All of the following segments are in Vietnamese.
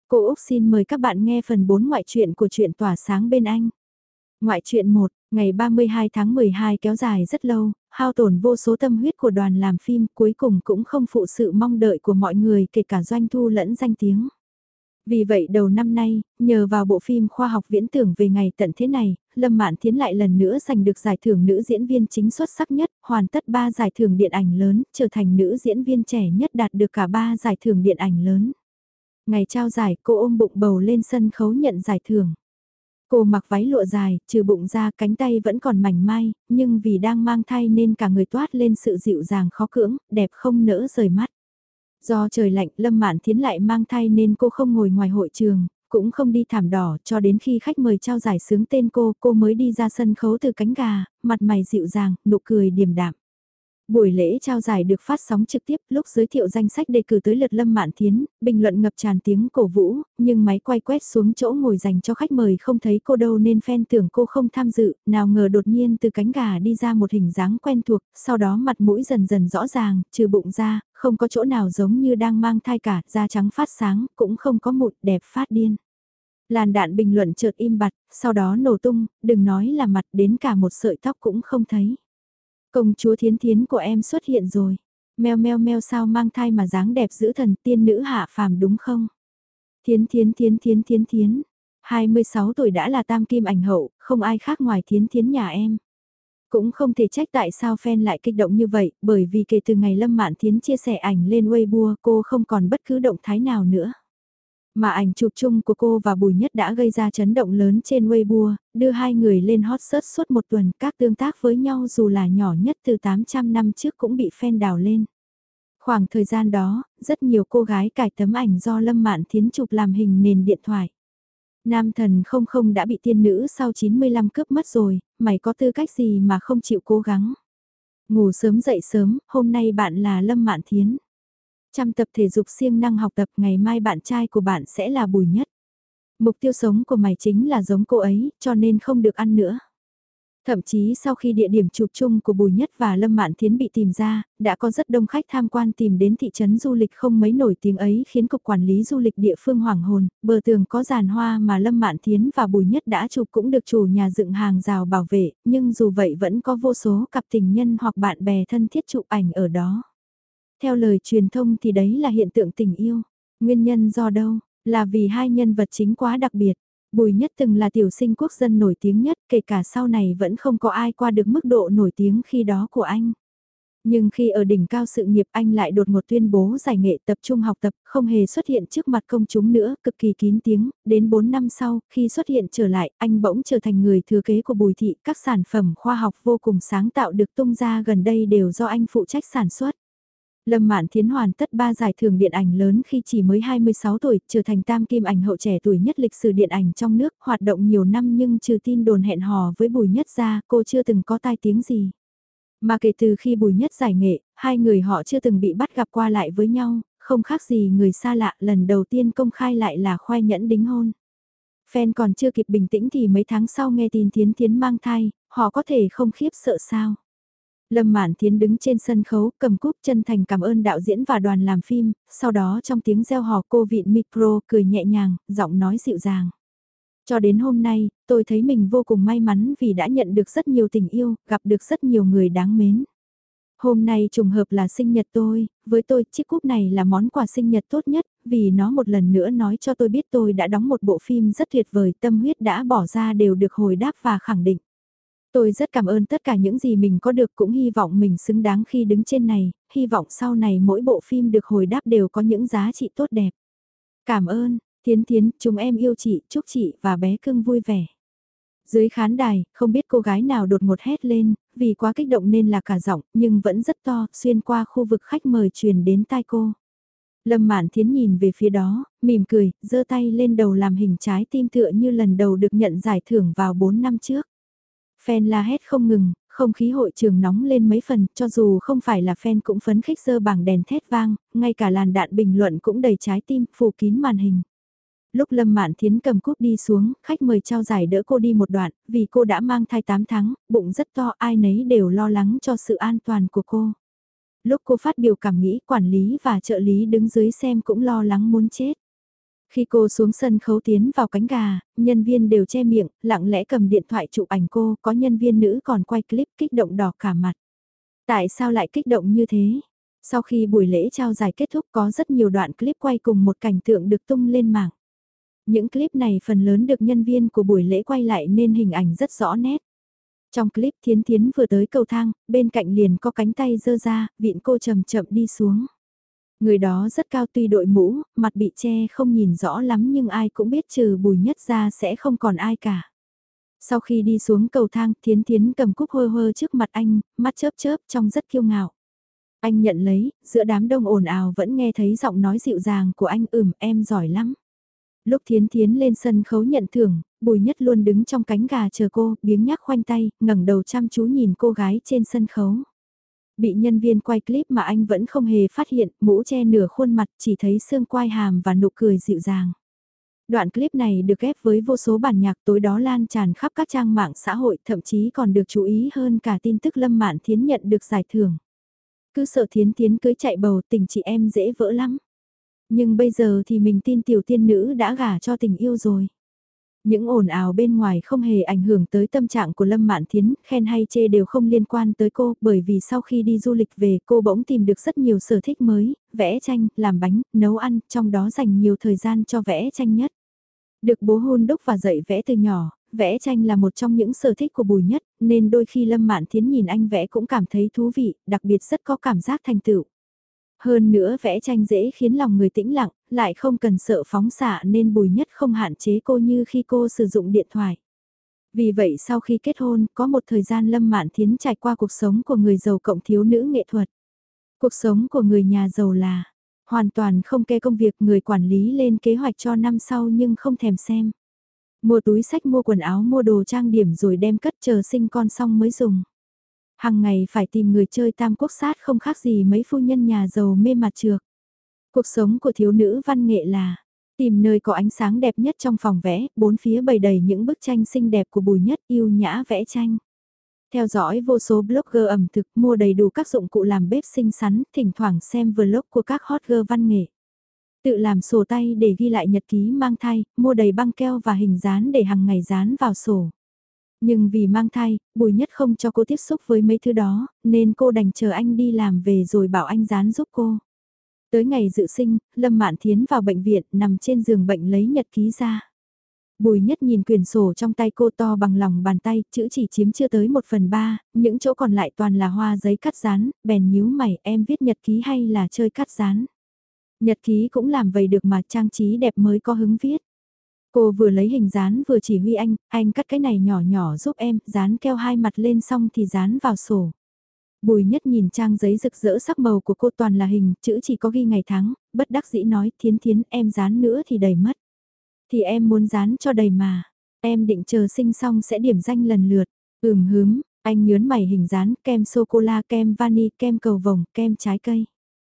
Cô Úc xin mời các bạn nghe phần 4 ngoại truyện của truyện Tỏa sáng bên anh. Ngoại truyện 1, ngày 32 tháng 12 kéo dài rất lâu, hao tổn vô số tâm huyết của đoàn làm phim cuối cùng cũng không phụ sự mong đợi của mọi người kể cả doanh thu lẫn danh tiếng. Vì vậy đầu năm nay, nhờ vào bộ phim khoa học viễn tưởng về ngày tận thế này, Lâm Mạn Thiến lại lần nữa giành được giải thưởng nữ diễn viên chính xuất sắc nhất, hoàn tất 3 giải thưởng điện ảnh lớn, trở thành nữ diễn viên trẻ nhất đạt được cả 3 giải thưởng điện ảnh lớn. Ngày trao giải, cô ôm bụng bầu lên sân khấu nhận giải thưởng. Cô mặc váy lụa dài, trừ bụng ra cánh tay vẫn còn mảnh mai, nhưng vì đang mang thai nên cả người toát lên sự dịu dàng khó cưỡng, đẹp không nỡ rời mắt. Do trời lạnh, Lâm Mạn Thiến lại mang thai nên cô không ngồi ngoài hội trường, cũng không đi thảm đỏ cho đến khi khách mời trao giải xướng tên cô mới đi ra sân khấu từ cánh gà, mặt mày dịu dàng, nụ cười điềm đạm. Buổi lễ trao giải được phát sóng trực tiếp, lúc giới thiệu danh sách đề cử tới lượt Lâm Mạn Thiến, bình luận ngập tràn tiếng cổ vũ, nhưng máy quay quét xuống chỗ ngồi dành cho khách mời không thấy cô đâu nên fan tưởng cô không tham dự, nào ngờ đột nhiên từ cánh gà đi ra một hình dáng quen thuộc, sau đó mặt mũi dần dần rõ ràng, trừ bụng ra, không có chỗ nào giống như đang mang thai cả, da trắng phát sáng, cũng không có mụn đẹp phát điên. Làn đạn bình luận chợt im bặt, sau đó nổ tung, đừng nói là mặt đến cả một sợi tóc cũng không thấy. Công chúa Thiến Thiến của em xuất hiện rồi. Meo meo meo sao mang thai mà dáng đẹp giữ thần tiên nữ hạ phàm đúng không? Thiến Thiến Thiến Thiến Thiến Thiến. 26 tuổi đã là tam kim ảnh hậu, không ai khác ngoài Thiến Thiến nhà em. Cũng không thể trách tại sao fan lại kích động như vậy, bởi vì kể từ ngày Lâm Mạn Thiến chia sẻ ảnh lên Weibo cô không còn bất cứ động thái nào nữa. Mà ảnh chụp chung của cô và Bùi Nhất đã gây ra chấn động lớn trên Weibo, đưa hai người lên hot search suốt một tuần, các tương tác với nhau dù là nhỏ nhất từ 800 năm trước cũng bị fan đào lên. Khoảng thời gian đó, rất nhiều cô gái cài tấm ảnh do Lâm Mạn Thiến chụp làm hình nền điện thoại. Nam thần không không đã bị tiên nữ sau 95 cướp mất rồi, mày có tư cách gì mà không chịu cố gắng. Ngủ sớm dậy sớm, hôm nay bạn là Lâm Mạn Thiến. Chăm tập thể dục siêng năng học tập, ngày mai bạn trai của bạn sẽ là Bùi Nhất. Mục tiêu sống của mày chính là giống cô ấy, cho nên không được ăn nữa. Thậm chí sau khi địa điểm chụp chung của Bùi Nhất và Lâm Mạn Thiến bị tìm ra, đã có rất đông khách tham quan tìm đến thị trấn du lịch không mấy nổi tiếng ấy khiến cục quản lý du lịch địa phương hoảng hồn, bờ tường có giàn hoa mà Lâm Mạn Thiến và Bùi Nhất đã chụp cũng được chủ nhà dựng hàng rào bảo vệ, nhưng dù vậy vẫn có vô số cặp tình nhân hoặc bạn bè thân thiết chụp ảnh ở đó. Theo lời truyền thông thì đấy là hiện tượng tình yêu. Nguyên nhân do đâu? Là vì hai nhân vật chính quá đặc biệt. Bùi Nhất từng là tiểu sinh quốc dân nổi tiếng nhất, kể cả sau này vẫn không có ai qua được mức độ nổi tiếng khi đó của anh. Nhưng khi ở đỉnh cao sự nghiệp anh lại đột ngột tuyên bố giải nghệ tập trung học tập, không hề xuất hiện trước mặt công chúng nữa, cực kỳ kín tiếng. Đến 4 năm sau, khi xuất hiện trở lại, anh bỗng trở thành người thừa kế của Bùi Thị. Các sản phẩm khoa học vô cùng sáng tạo được tung ra gần đây đều do anh phụ trách sản xuất. Lâm Mạn Thiến hoàn tất 3 giải thưởng điện ảnh lớn khi chỉ mới 26 tuổi, trở thành tam kim ảnh hậu trẻ tuổi nhất lịch sử điện ảnh trong nước, hoạt động nhiều năm nhưng trừ tin đồn hẹn hò với Bùi Nhất ra, cô chưa từng có tai tiếng gì. Mà kể từ khi Bùi Nhất giải nghệ, hai người họ chưa từng bị bắt gặp qua lại với nhau, không khác gì người xa lạ, lần đầu tiên công khai lại là khoe nhẫn đính hôn. Fan còn chưa kịp bình tĩnh thì mấy tháng sau nghe tin Thiến Thiến mang thai, họ có thể không khiếp sợ sao. Lâm Mạn Thiến đứng trên sân khấu, cầm cúp chân thành cảm ơn đạo diễn và đoàn làm phim, sau đó trong tiếng reo hò cô vịn micro cười nhẹ nhàng, giọng nói dịu dàng. Cho đến hôm nay, tôi thấy mình vô cùng may mắn vì đã nhận được rất nhiều tình yêu, gặp được rất nhiều người đáng mến. Hôm nay trùng hợp là sinh nhật tôi, với tôi chiếc cúp này là món quà sinh nhật tốt nhất, vì nó một lần nữa nói cho tôi biết tôi đã đóng một bộ phim rất tuyệt vời, tâm huyết đã bỏ ra đều được hồi đáp và khẳng định. Tôi rất cảm ơn tất cả những gì mình có được, cũng hy vọng mình xứng đáng khi đứng trên này, hy vọng sau này mỗi bộ phim được hồi đáp đều có những giá trị tốt đẹp. Cảm ơn, Thiến Thiến, chúng em yêu chị, chúc chị và bé cưng vui vẻ. Dưới khán đài, không biết cô gái nào đột ngột hét lên, vì quá kích động nên là cả giọng, nhưng vẫn rất to, xuyên qua khu vực khách mời truyền đến tai cô. Lâm Mạn Thiến nhìn về phía đó, mỉm cười, giơ tay lên đầu làm hình trái tim tựa như lần đầu được nhận giải thưởng vào 4 năm trước. Fan la hét không ngừng, không khí hội trường nóng lên mấy phần, cho dù không phải là fan cũng phấn khích giơ bảng đèn thét vang, ngay cả làn đạn bình luận cũng đầy trái tim, phủ kín màn hình. Lúc Lâm Mạn Thiến cầm cúp đi xuống, khách mời trao giải đỡ cô đi một đoạn, vì cô đã mang thai 8 tháng, bụng rất to, ai nấy đều lo lắng cho sự an toàn của cô. Lúc cô phát biểu cảm nghĩ, quản lý và trợ lý đứng dưới xem cũng lo lắng muốn chết. Khi cô xuống sân khấu tiến vào cánh gà, nhân viên đều che miệng, lặng lẽ cầm điện thoại chụp ảnh cô, có nhân viên nữ còn quay clip kích động đỏ cả mặt. Tại sao lại kích động như thế? Sau khi buổi lễ trao giải kết thúc có rất nhiều đoạn clip quay cùng một cảnh tượng được tung lên mạng. Những clip này phần lớn được nhân viên của buổi lễ quay lại nên hình ảnh rất rõ nét. Trong clip Thiến Thiến vừa tới cầu thang, bên cạnh liền có cánh tay giơ ra, vịn cô chậm chậm đi xuống. Người đó rất cao tuy đội mũ, mặt bị che không nhìn rõ lắm nhưng ai cũng biết trừ Bùi Nhất ra sẽ không còn ai cả. Sau khi đi xuống cầu thang, Thiến Thiến cầm cúp hơ hơ trước mặt anh, mắt chớp chớp trông rất kiêu ngạo. Anh nhận lấy, giữa đám đông ồn ào vẫn nghe thấy giọng nói dịu dàng của anh em giỏi lắm. Lúc Thiến Thiến lên sân khấu nhận thưởng, Bùi Nhất luôn đứng trong cánh gà chờ cô, biếng nhác khoanh tay, ngẩng đầu chăm chú nhìn cô gái trên sân khấu. Bị nhân viên quay clip mà anh vẫn không hề phát hiện, mũ che nửa khuôn mặt chỉ thấy xương quai hàm và nụ cười dịu dàng. Đoạn clip này được ghép với vô số bản nhạc tối đó lan tràn khắp các trang mạng xã hội, thậm chí còn được chú ý hơn cả tin tức Lâm Mạn Thiến nhận được giải thưởng. Cứ sợ Thiến Thiến cưới chạy bầu tình chị em dễ vỡ lắm. Nhưng bây giờ thì mình tin tiểu tiên nữ đã gả cho tình yêu rồi. Những ồn ào bên ngoài không hề ảnh hưởng tới tâm trạng của Lâm Mạn Thiến, khen hay chê đều không liên quan tới cô, bởi vì sau khi đi du lịch về cô bỗng tìm được rất nhiều sở thích mới, vẽ tranh, làm bánh, nấu ăn, trong đó dành nhiều thời gian cho vẽ tranh nhất. Được bố hun đúc và dạy vẽ từ nhỏ, vẽ tranh là một trong những sở thích của Bùi Nhất, nên đôi khi Lâm Mạn Thiến nhìn anh vẽ cũng cảm thấy thú vị, đặc biệt rất có cảm giác thành tựu. Hơn nữa vẽ tranh dễ khiến lòng người tĩnh lặng, lại không cần sợ phóng xạ nên Bùi Nhất không hạn chế cô như khi cô sử dụng điện thoại. Vì vậy sau khi kết hôn, có một thời gian Lâm Mạn Thiến trải qua cuộc sống của người giàu cộng thiếu nữ nghệ thuật. Cuộc sống của người nhà giàu là hoàn toàn không kê công việc, người quản lý lên kế hoạch cho năm sau nhưng không thèm xem. Mua túi sách, mua quần áo, mua đồ trang điểm rồi đem cất chờ sinh con xong mới dùng. Hàng ngày phải tìm người chơi tam quốc sát không khác gì mấy phu nhân nhà giàu mê mặt trược. Cuộc sống của thiếu nữ văn nghệ là tìm nơi có ánh sáng đẹp nhất trong phòng vẽ, bốn phía bày đầy những bức tranh xinh đẹp của Bùi Nhất, yêu nhã vẽ tranh. Theo dõi vô số blogger ẩm thực, mua đầy đủ các dụng cụ làm bếp xinh xắn, thỉnh thoảng xem vlog của các hot girl văn nghệ. Tự làm sổ tay để ghi lại nhật ký mang thai, mua đầy băng keo và hình dán để hàng ngày dán vào sổ. Nhưng vì mang thai, Bùi Nhất không cho cô tiếp xúc với mấy thứ đó, nên cô đành chờ anh đi làm về rồi bảo anh dán giúp cô. Tới ngày dự sinh, Lâm Mạn Thiến vào bệnh viện, nằm trên giường bệnh lấy nhật ký ra. Bùi Nhất nhìn quyển sổ trong tay cô to bằng lòng bàn tay, chữ chỉ chiếm chưa tới 1/3, những chỗ còn lại toàn là hoa giấy cắt dán, bèn nhíu mày, em viết nhật ký hay là chơi cắt dán. Nhật ký cũng làm vậy được mà, trang trí đẹp mới có hứng viết. Cô vừa lấy hình dán vừa chỉ huy anh cắt cái này nhỏ nhỏ giúp em, dán keo hai mặt lên xong thì dán vào sổ. Bùi Nhất nhìn trang giấy rực rỡ sắc màu của cô toàn là hình, chữ chỉ có ghi ngày tháng, bất đắc dĩ nói Thiến Thiến em dán nữa thì đầy mất. Thì em muốn dán cho đầy mà, em định chờ sinh xong sẽ điểm danh lần lượt. Hứm, anh nhớn mày, hình dán, kem sô-cô-la, kem vani, kem cầu vồng, kem trái cây.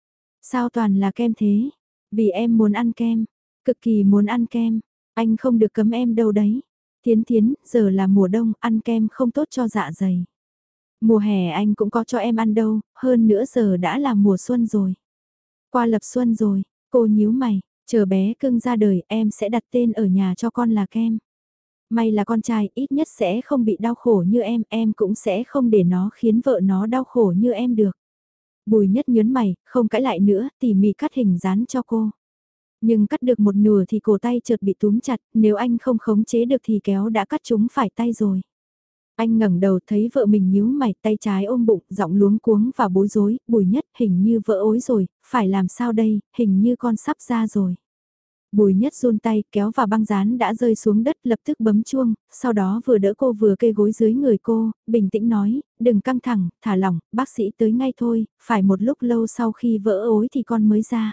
Sao toàn là kem thế? Vì em muốn ăn kem, cực kỳ muốn ăn kem, anh không được cấm em đâu đấy. Thiến Thiến, giờ là mùa đông, ăn kem không tốt cho dạ dày. Mùa hè anh cũng có cho em ăn đâu, hơn nữa giờ đã là mùa xuân rồi. Qua lập xuân rồi, cô nhíu mày, chờ bé cưng ra đời em sẽ đặt tên ở nhà cho con là Kem. May là con trai ít nhất sẽ không bị đau khổ như em cũng sẽ không để nó khiến vợ nó đau khổ như em được. Bùi Nhất nhớn mày, không cãi lại nữa, tỉ mỉ cắt hình dán cho cô. Nhưng cắt được một nửa thì cổ tay chợt bị túm chặt, nếu anh không khống chế được thì kéo đã cắt trúng phải tay rồi. Anh ngẩng đầu thấy vợ mình nhíu mày, tay trái ôm bụng, giọng luống cuống và bối rối, Bùi Nhất hình như vỡ ối rồi, phải làm sao đây, hình như con sắp ra rồi. Bùi Nhất run tay kéo vào băng dán đã rơi xuống đất, lập tức bấm chuông, sau đó vừa đỡ cô vừa kê gối dưới người cô, bình tĩnh nói, đừng căng thẳng, thả lỏng, bác sĩ tới ngay thôi, phải một lúc lâu sau khi vỡ ối thì con mới ra.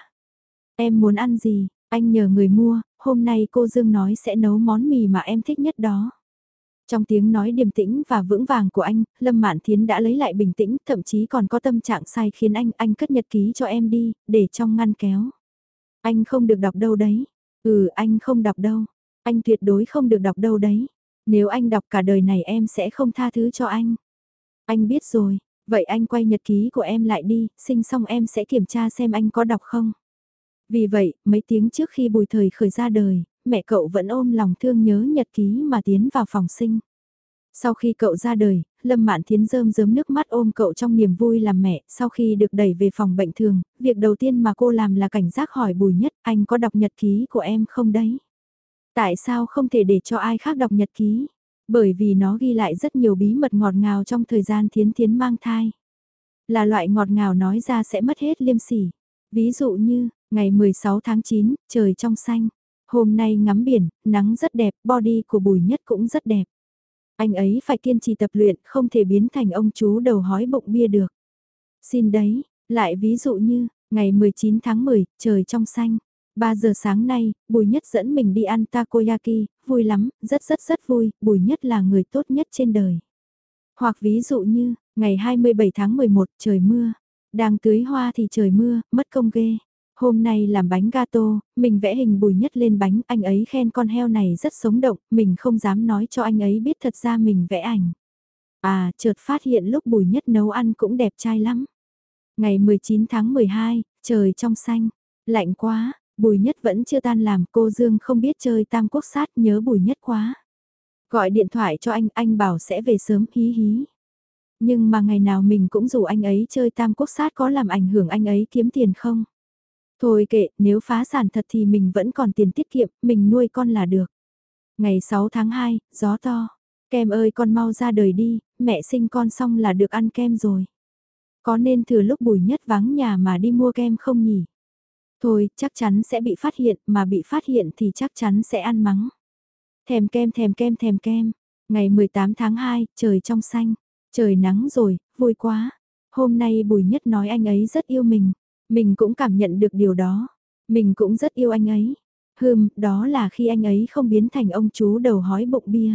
Em muốn ăn gì, anh nhờ người mua, hôm nay cô Dương nói sẽ nấu món mì mà em thích nhất đó. Trong tiếng nói điềm tĩnh và vững vàng của anh, Lâm Mạn Thiến đã lấy lại bình tĩnh, thậm chí còn có tâm trạng sai khiến anh cất nhật ký cho em đi, để trong ngăn kéo. Anh không được đọc đâu đấy. Anh không đọc đâu. Anh tuyệt đối không được đọc đâu đấy. Nếu anh đọc cả đời này em sẽ không tha thứ cho anh. Anh biết rồi, vậy anh quay nhật ký của em lại đi, sinh xong em sẽ kiểm tra xem anh có đọc không. Vì vậy, mấy tiếng trước khi Bùi Thời Khởi ra đời, mẹ cậu vẫn ôm lòng thương nhớ nhật ký mà tiến vào phòng sinh. Sau khi cậu ra đời, Lâm Mạn Thiến rơm rớm nước mắt ôm cậu trong niềm vui làm mẹ, sau khi được đẩy về phòng bệnh thường, việc đầu tiên mà cô làm là cảnh giác hỏi Bùi Nhất, anh có đọc nhật ký của em không đấy? Tại sao không thể để cho ai khác đọc nhật ký? Bởi vì nó ghi lại rất nhiều bí mật ngọt ngào trong thời gian Thiến Thiến mang thai. Là loại ngọt ngào nói ra sẽ mất hết liêm sỉ. Ví dụ như, ngày 16 tháng 9, trời trong xanh. Hôm nay ngắm biển, nắng rất đẹp, body của Bùi Nhất cũng rất đẹp. Anh ấy phải kiên trì tập luyện, không thể biến thành ông chú đầu hói bụng bia được. Xin đấy, lại ví dụ như, ngày 19 tháng 10, trời trong xanh. 3 giờ sáng nay, Bùi Nhất dẫn mình đi ăn takoyaki, vui lắm, rất vui, Bùi Nhất là người tốt nhất trên đời. Hoặc ví dụ như, ngày 27 tháng 11, trời mưa. Đang tưới hoa thì trời mưa, mất công ghê. Hôm nay làm bánh gato, mình vẽ hình Bùi Nhất lên bánh, anh ấy khen con heo này rất sống động, mình không dám nói cho anh ấy biết thật ra mình vẽ ảnh. À, chợt phát hiện lúc Bùi Nhất nấu ăn cũng đẹp trai lắm. Ngày 19 tháng 12, trời trong xanh, lạnh quá, Bùi Nhất vẫn chưa tan làm, cô Dương không biết chơi tam quốc sát, nhớ Bùi Nhất quá. Gọi điện thoại cho anh bảo sẽ về sớm, hí hí. Nhưng mà ngày nào mình cũng rủ anh ấy chơi tam quốc sát, có làm ảnh hưởng anh ấy kiếm tiền không? Thôi kệ, nếu phá sản thật thì mình vẫn còn tiền tiết kiệm, mình nuôi con là được. Ngày 6 tháng 2, gió to. Kem ơi con mau ra đời đi, mẹ sinh con xong là được ăn kem rồi. Có nên thừa lúc Bùi Nhất vắng nhà mà đi mua kem không nhỉ? Thôi, chắc chắn sẽ bị phát hiện, mà bị phát hiện thì chắc chắn sẽ ăn mắng. Thèm kem thèm kem thèm kem. Ngày 18 tháng 2, trời trong xanh. Trời nắng rồi, vui quá. Hôm nay Bùi Nhất nói anh ấy rất yêu mình. Mình cũng cảm nhận được điều đó. Mình cũng rất yêu anh ấy. Đó là khi anh ấy không biến thành ông chú đầu hói bụng bia.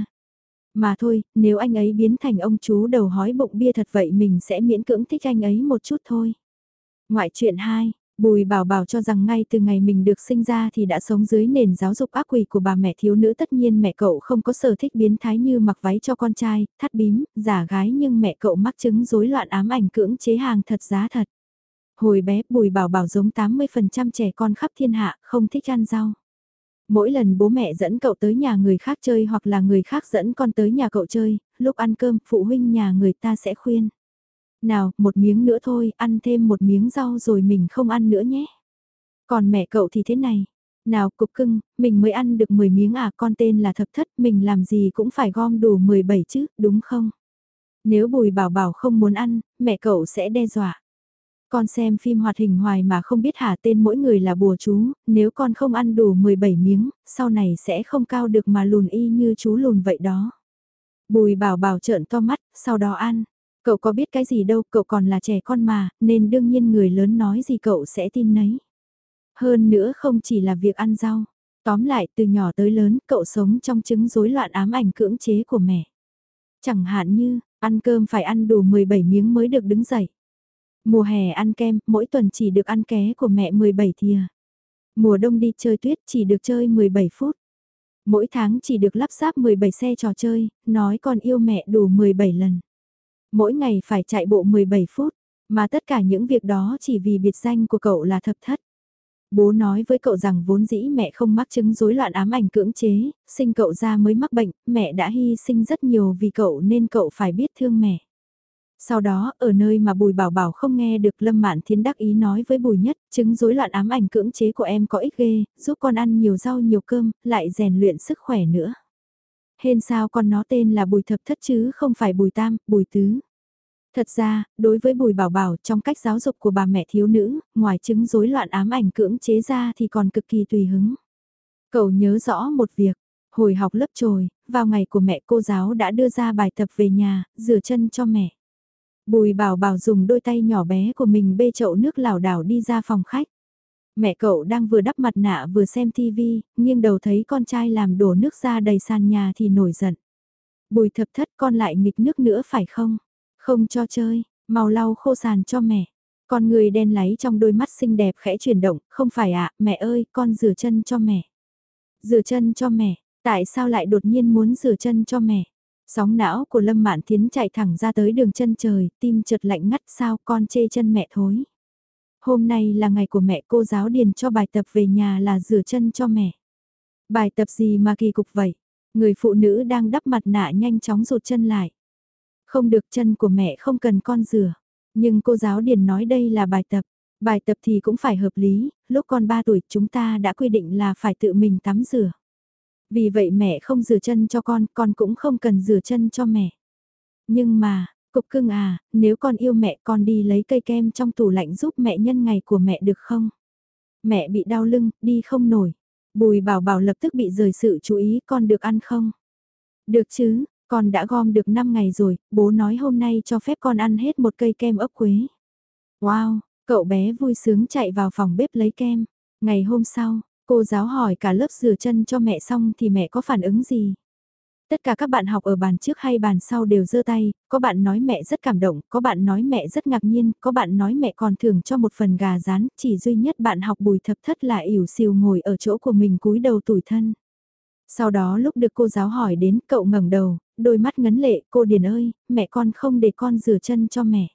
Mà thôi, nếu anh ấy biến thành ông chú đầu hói bụng bia thật vậy mình sẽ miễn cưỡng thích anh ấy một chút thôi. Ngoại truyện 2, Bùi Bảo Bảo cho rằng ngay từ ngày mình được sinh ra thì đã sống dưới nền giáo dục ác quỷ của bà mẹ thiếu nữ, tất nhiên mẹ cậu không có sở thích biến thái như mặc váy cho con trai, thắt bím, giả gái, nhưng mẹ cậu mắc chứng rối loạn ám ảnh cưỡng chế hàng thật giá thật. Hồi bé Bùi Bảo Bảo giống 80% trẻ con khắp thiên hạ, không thích ăn rau. Mỗi lần bố mẹ dẫn cậu tới nhà người khác chơi hoặc là người khác dẫn con tới nhà cậu chơi, lúc ăn cơm phụ huynh nhà người ta sẽ khuyên. Nào, một miếng nữa thôi, ăn thêm một miếng rau rồi mình không ăn nữa nhé. Còn mẹ cậu thì thế này. Nào cục cưng, mình mới ăn được 10 miếng à, con tên là Thập Thất, mình làm gì cũng phải gom đủ 17 chứ, đúng không? Nếu Bùi Bảo Bảo không muốn ăn, mẹ cậu sẽ đe dọa. Con xem phim hoạt hình hoài mà không biết hả, tên mỗi người là bùa chú, nếu con không ăn đủ 17 miếng, sau này sẽ không cao được mà lùn y như chú lùn vậy đó. Bùi Bảo Bảo trợn to mắt, sau đó ăn. Cậu có biết cái gì đâu, cậu còn là trẻ con mà, nên đương nhiên người lớn nói gì cậu sẽ tin nấy. Hơn nữa không chỉ là việc ăn rau. Tóm lại, từ nhỏ tới lớn, cậu sống trong chứng rối loạn ám ảnh cưỡng chế của mẹ. Chẳng hạn như, ăn cơm phải ăn đủ 17 miếng mới được đứng dậy. Mùa hè ăn kem, mỗi tuần chỉ được ăn ké của mẹ 17 thìa. Mùa đông đi chơi tuyết chỉ được chơi 17 phút. Mỗi tháng chỉ được lắp ráp 17 xe trò chơi, nói con yêu mẹ đủ 17 lần. Mỗi ngày phải chạy bộ 17 phút, mà tất cả những việc đó chỉ vì biệt danh của cậu là Thập Thất. Bố nói với cậu rằng vốn dĩ mẹ không mắc chứng rối loạn ám ảnh cưỡng chế, sinh cậu ra mới mắc bệnh, mẹ đã hy sinh rất nhiều vì cậu nên cậu phải biết thương mẹ. Sau đó, ở nơi mà Bùi Bảo Bảo không nghe được, Lâm Mạn Thiến đắc ý nói với Bùi Nhất, chứng rối loạn ám ảnh cưỡng chế của em có ích ghê, giúp con ăn nhiều rau nhiều cơm, lại rèn luyện sức khỏe nữa. Hên sao con nó tên là Bùi Thập Thất chứ không phải Bùi Tam, Bùi Tứ. Thật ra, đối với Bùi Bảo Bảo, trong cách giáo dục của bà mẹ thiếu nữ, ngoài chứng rối loạn ám ảnh cưỡng chế ra thì còn cực kỳ tùy hứng. Cậu nhớ rõ một việc, hồi học lớp chồi, vào ngày của mẹ, cô giáo đã đưa ra bài tập về nhà, rửa chân cho mẹ. Bùi Bảo Bảo dùng đôi tay nhỏ bé của mình bê chậu nước lảo đảo đi ra phòng khách. Mẹ cậu đang vừa đắp mặt nạ vừa xem tivi, nghiêng đầu thấy con trai làm đổ nước ra đầy sàn nhà thì nổi giận. Bùi Thập Thất, con lại nghịch nước nữa phải không? Không cho chơi, mau lau khô sàn cho mẹ. Con người đen láy trong đôi mắt xinh đẹp khẽ chuyển động, không phải ạ, mẹ ơi, con rửa chân cho mẹ. Rửa chân cho mẹ, tại sao lại đột nhiên muốn rửa chân cho mẹ? Sóng não của Lâm Mạn Thiến chạy thẳng ra tới đường chân trời, tim chợt lạnh ngắt, sao con chê chân mẹ thối. Hôm nay là ngày của mẹ, cô giáo điền cho bài tập về nhà là rửa chân cho mẹ. Bài tập gì mà kỳ cục vậy? Người phụ nữ đang đắp mặt nạ nhanh chóng rụt chân lại. Không được, chân của mẹ không cần con rửa. Nhưng cô giáo điền nói đây là bài tập. Bài tập thì cũng phải hợp lý, lúc con 3 tuổi chúng ta đã quy định là phải tự mình tắm rửa. Vì vậy mẹ không rửa chân cho con cũng không cần rửa chân cho mẹ. Nhưng mà, cục cưng à, nếu con yêu mẹ con đi lấy cây kem trong tủ lạnh giúp mẹ nhân ngày của mẹ được không? Mẹ bị đau lưng, đi không nổi. Bùi bảo bảo lập tức bị rời sự chú ý, con được ăn không? Được chứ, con đã gom được 5 ngày rồi, bố nói hôm nay cho phép con ăn hết một cây kem ốc quế. Wow, cậu bé vui sướng chạy vào phòng bếp lấy kem. Ngày hôm sau, cô giáo hỏi cả lớp rửa chân cho mẹ xong thì mẹ có phản ứng gì? Tất cả các bạn học ở bàn trước hay bàn sau đều giơ tay, có bạn nói mẹ rất cảm động, có bạn nói mẹ rất ngạc nhiên, có bạn nói mẹ còn thưởng cho một phần gà rán, chỉ duy nhất bạn học Bùi Thập Thất là ỉu xìu ngồi ở chỗ của mình cúi đầu tủi thân. Sau đó lúc được cô giáo hỏi đến, cậu ngẩng đầu, đôi mắt ngấn lệ, cô Điền ơi, mẹ con không để con rửa chân cho mẹ.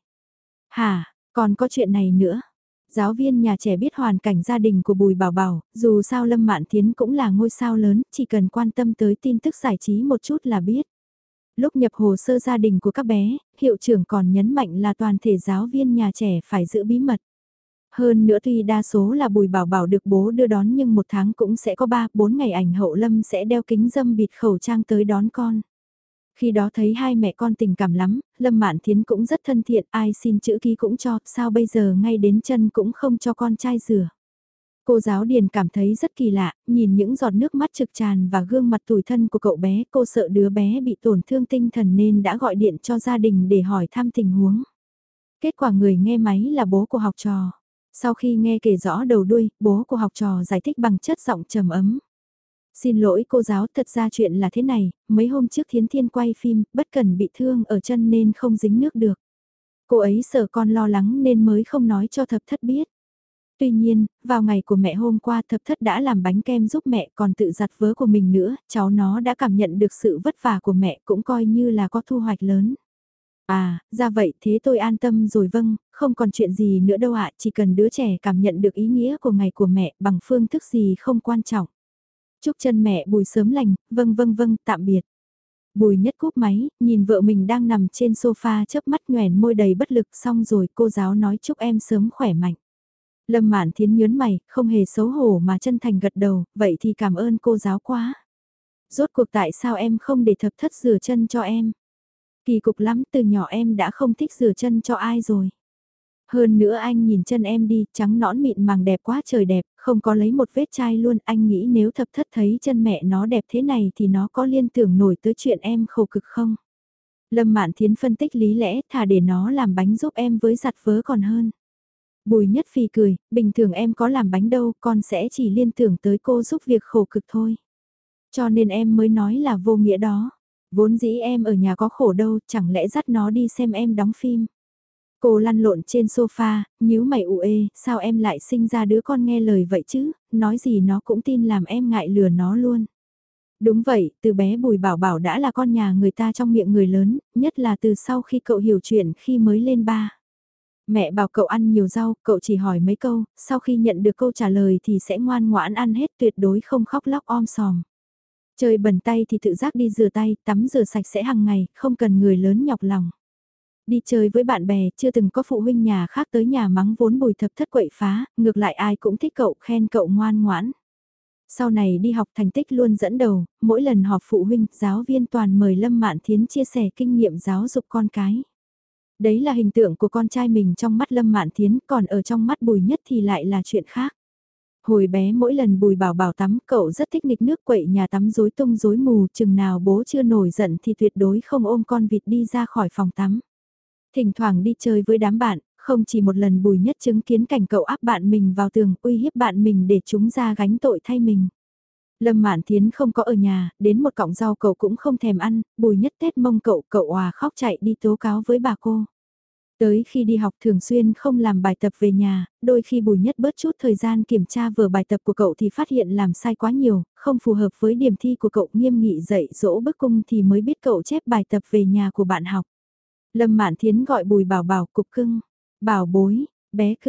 Hả, còn có chuyện này nữa. Giáo viên nhà trẻ biết hoàn cảnh gia đình của Bùi Bảo Bảo, dù sao Lâm Mạn Thiến cũng là ngôi sao lớn, chỉ cần quan tâm tới tin tức giải trí một chút là biết. Lúc nhập hồ sơ gia đình của các bé, hiệu trưởng còn nhấn mạnh là toàn thể giáo viên nhà trẻ phải giữ bí mật. Hơn nữa tuy đa số là Bùi Bảo Bảo được bố đưa đón nhưng một tháng cũng sẽ có 3-4 ngày ảnh hậu Lâm sẽ đeo kính râm bịt khẩu trang tới đón con. Khi đó thấy hai mẹ con tình cảm lắm, Lâm Mạn Thiến cũng rất thân thiện, ai xin chữ ký cũng cho, sao bây giờ ngay đến chân cũng không cho con trai rửa. Cô giáo Điền cảm thấy rất kỳ lạ, nhìn những giọt nước mắt trực tràn và gương mặt tủi thân của cậu bé, cô sợ đứa bé bị tổn thương tinh thần nên đã gọi điện cho gia đình để hỏi thăm tình huống. Kết quả người nghe máy là bố của học trò. Sau khi nghe kể rõ đầu đuôi, bố của học trò giải thích bằng chất giọng trầm ấm. Xin lỗi cô giáo, thật ra chuyện là thế này, mấy hôm trước Thiến Thiên quay phim, bất cẩn bị thương ở chân nên không dính nước được. Cô ấy sợ con lo lắng nên mới không nói cho Thập Thất biết. Tuy nhiên, vào ngày của mẹ hôm qua Thập Thất đã làm bánh kem giúp mẹ còn tự giặt vớ của mình nữa, cháu nó đã cảm nhận được sự vất vả của mẹ cũng coi như là có thu hoạch lớn. À, ra vậy thế tôi an tâm rồi vâng, không còn chuyện gì nữa đâu ạ, chỉ cần đứa trẻ cảm nhận được ý nghĩa của ngày của mẹ bằng phương thức gì không quan trọng. Chúc chân mẹ Bùi sớm lành, vâng vâng vâng, tạm biệt. Bùi Nhất cúp máy, nhìn vợ mình đang nằm trên sofa chớp mắt nhoẻn môi đầy bất lực xong rồi cô giáo nói chúc em sớm khỏe mạnh. Lâm Mạn Thiến nhớn mày, không hề xấu hổ mà chân thành gật đầu, vậy thì cảm ơn cô giáo quá. Rốt cuộc tại sao em không để Thập Thất rửa chân cho em? Kỳ cục lắm, từ nhỏ em đã không thích rửa chân cho ai rồi. Hơn nữa anh nhìn chân em đi, trắng nõn mịn màng đẹp quá trời đẹp, không có lấy một vết chai luôn. Anh nghĩ nếu Thập Thất thấy chân mẹ nó đẹp thế này thì nó có liên tưởng nổi tới chuyện em khổ cực không? Lâm Mạn Thiến phân tích lý lẽ, thà để nó làm bánh giúp em với giặt vớ còn hơn. Bùi Nhất phì cười, bình thường em có làm bánh đâu, con sẽ chỉ liên tưởng tới cô giúp việc khổ cực thôi. Cho nên em mới nói là vô nghĩa đó. Vốn dĩ em ở nhà có khổ đâu, chẳng lẽ dắt nó đi xem em đóng phim. Cô lăn lộn trên sofa, nhíu mày ủ ê, sao em lại sinh ra đứa con nghe lời vậy chứ, nói gì nó cũng tin làm em ngại lừa nó luôn. Đúng vậy, từ bé Bùi Bảo Bảo đã là con nhà người ta trong miệng người lớn, nhất là từ sau khi cậu hiểu chuyện khi mới lên 3. Mẹ bảo cậu ăn nhiều rau, cậu chỉ hỏi mấy câu, sau khi nhận được câu trả lời thì sẽ ngoan ngoãn ăn hết tuyệt đối không khóc lóc om sòm. Chơi bẩn tay thì tự giác đi rửa tay, tắm rửa sạch sẽ hàng ngày, không cần người lớn nhọc lòng. Đi chơi với bạn bè, chưa từng có phụ huynh nhà khác tới nhà mắng vốn Bùi Thập Thất quậy phá, ngược lại ai cũng thích cậu, khen cậu ngoan ngoãn. Sau này đi học thành tích luôn dẫn đầu, mỗi lần họp phụ huynh, giáo viên toàn mời Lâm Mạn Thiến chia sẻ kinh nghiệm giáo dục con cái. Đấy là hình tượng của con trai mình trong mắt Lâm Mạn Thiến, còn ở trong mắt Bùi Nhất thì lại là chuyện khác. Hồi bé mỗi lần Bùi Bảo Bảo tắm, cậu rất thích nghịch nước quậy nhà tắm rối tung rối mù, chừng nào bố chưa nổi giận thì tuyệt đối không ôm con vịt đi ra khỏi phòng tắm. Thỉnh thoảng đi chơi với đám bạn, không chỉ một lần Bùi Nhất chứng kiến cảnh cậu áp bạn mình vào tường, uy hiếp bạn mình để chúng ra gánh tội thay mình. Lâm Mạn Thiến không có ở nhà, đến một cọng rau cậu cũng không thèm ăn, Bùi Nhất tét mông cậu, cậu òa khóc chạy đi tố cáo với bà cô. Tới khi đi học thường xuyên không làm bài tập về nhà, đôi khi Bùi Nhất bớt chút thời gian kiểm tra vở bài tập của cậu thì phát hiện làm sai quá nhiều, không phù hợp với điểm thi của cậu, nghiêm nghị dạy dỗ bức cung thì mới biết cậu chép bài tập về nhà của bạn học. Lâm Mạn Thiến gọi Bùi Bảo Bảo cục cưng, bảo bối, bé cưng,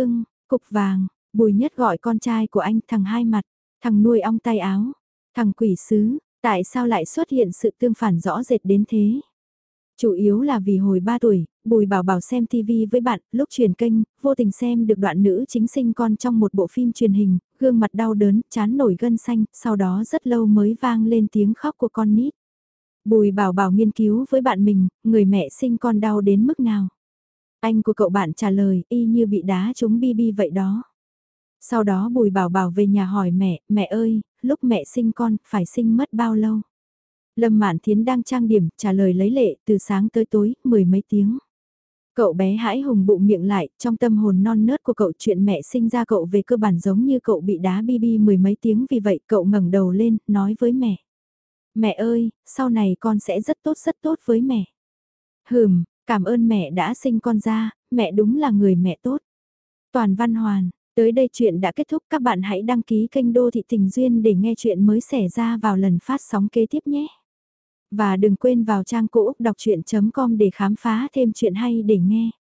Cục vàng, Bùi Nhất gọi con trai của anh thằng hai mặt, thằng nuôi ong tay áo, thằng quỷ sứ, tại sao lại xuất hiện sự tương phản rõ rệt đến thế? Chủ yếu là vì hồi 3 tuổi, Bùi Bảo Bảo xem TV với bạn, lúc chuyển kênh, vô tình xem được đoạn nữ chính sinh con trong một bộ phim truyền hình, gương mặt đau đớn, chán nổi gân xanh, sau đó rất lâu mới vang lên tiếng khóc của con nít. Bùi Bảo Bảo nghiên cứu với bạn mình, người mẹ sinh con đau đến mức nào. Anh của cậu bạn trả lời, y như bị đá trúng bi vậy đó. Sau đó Bùi Bảo Bảo về nhà hỏi mẹ, mẹ ơi, lúc mẹ sinh con, phải sinh mất bao lâu? Lâm Mạn Thiến đang trang điểm, trả lời lấy lệ, từ sáng tới tối, 10 mấy tiếng. Cậu bé hãi hùng bụng miệng lại, trong tâm hồn non nớt của cậu chuyện mẹ sinh ra cậu về cơ bản giống như cậu bị đá bi 10 mấy tiếng, vì vậy cậu ngẩng đầu lên, nói với mẹ. Mẹ ơi, sau này con sẽ rất tốt với mẹ. Cảm ơn mẹ đã sinh con ra, mẹ đúng là người mẹ tốt. Toàn Văn Hoàn, tới đây chuyện đã kết thúc, các bạn hãy đăng ký kênh Đô Thị Tình Duyên để nghe chuyện mới xảy ra vào lần phát sóng kế tiếp nhé. Và đừng quên vào trang cô úc đọc chuyện.com để khám phá thêm chuyện hay để nghe.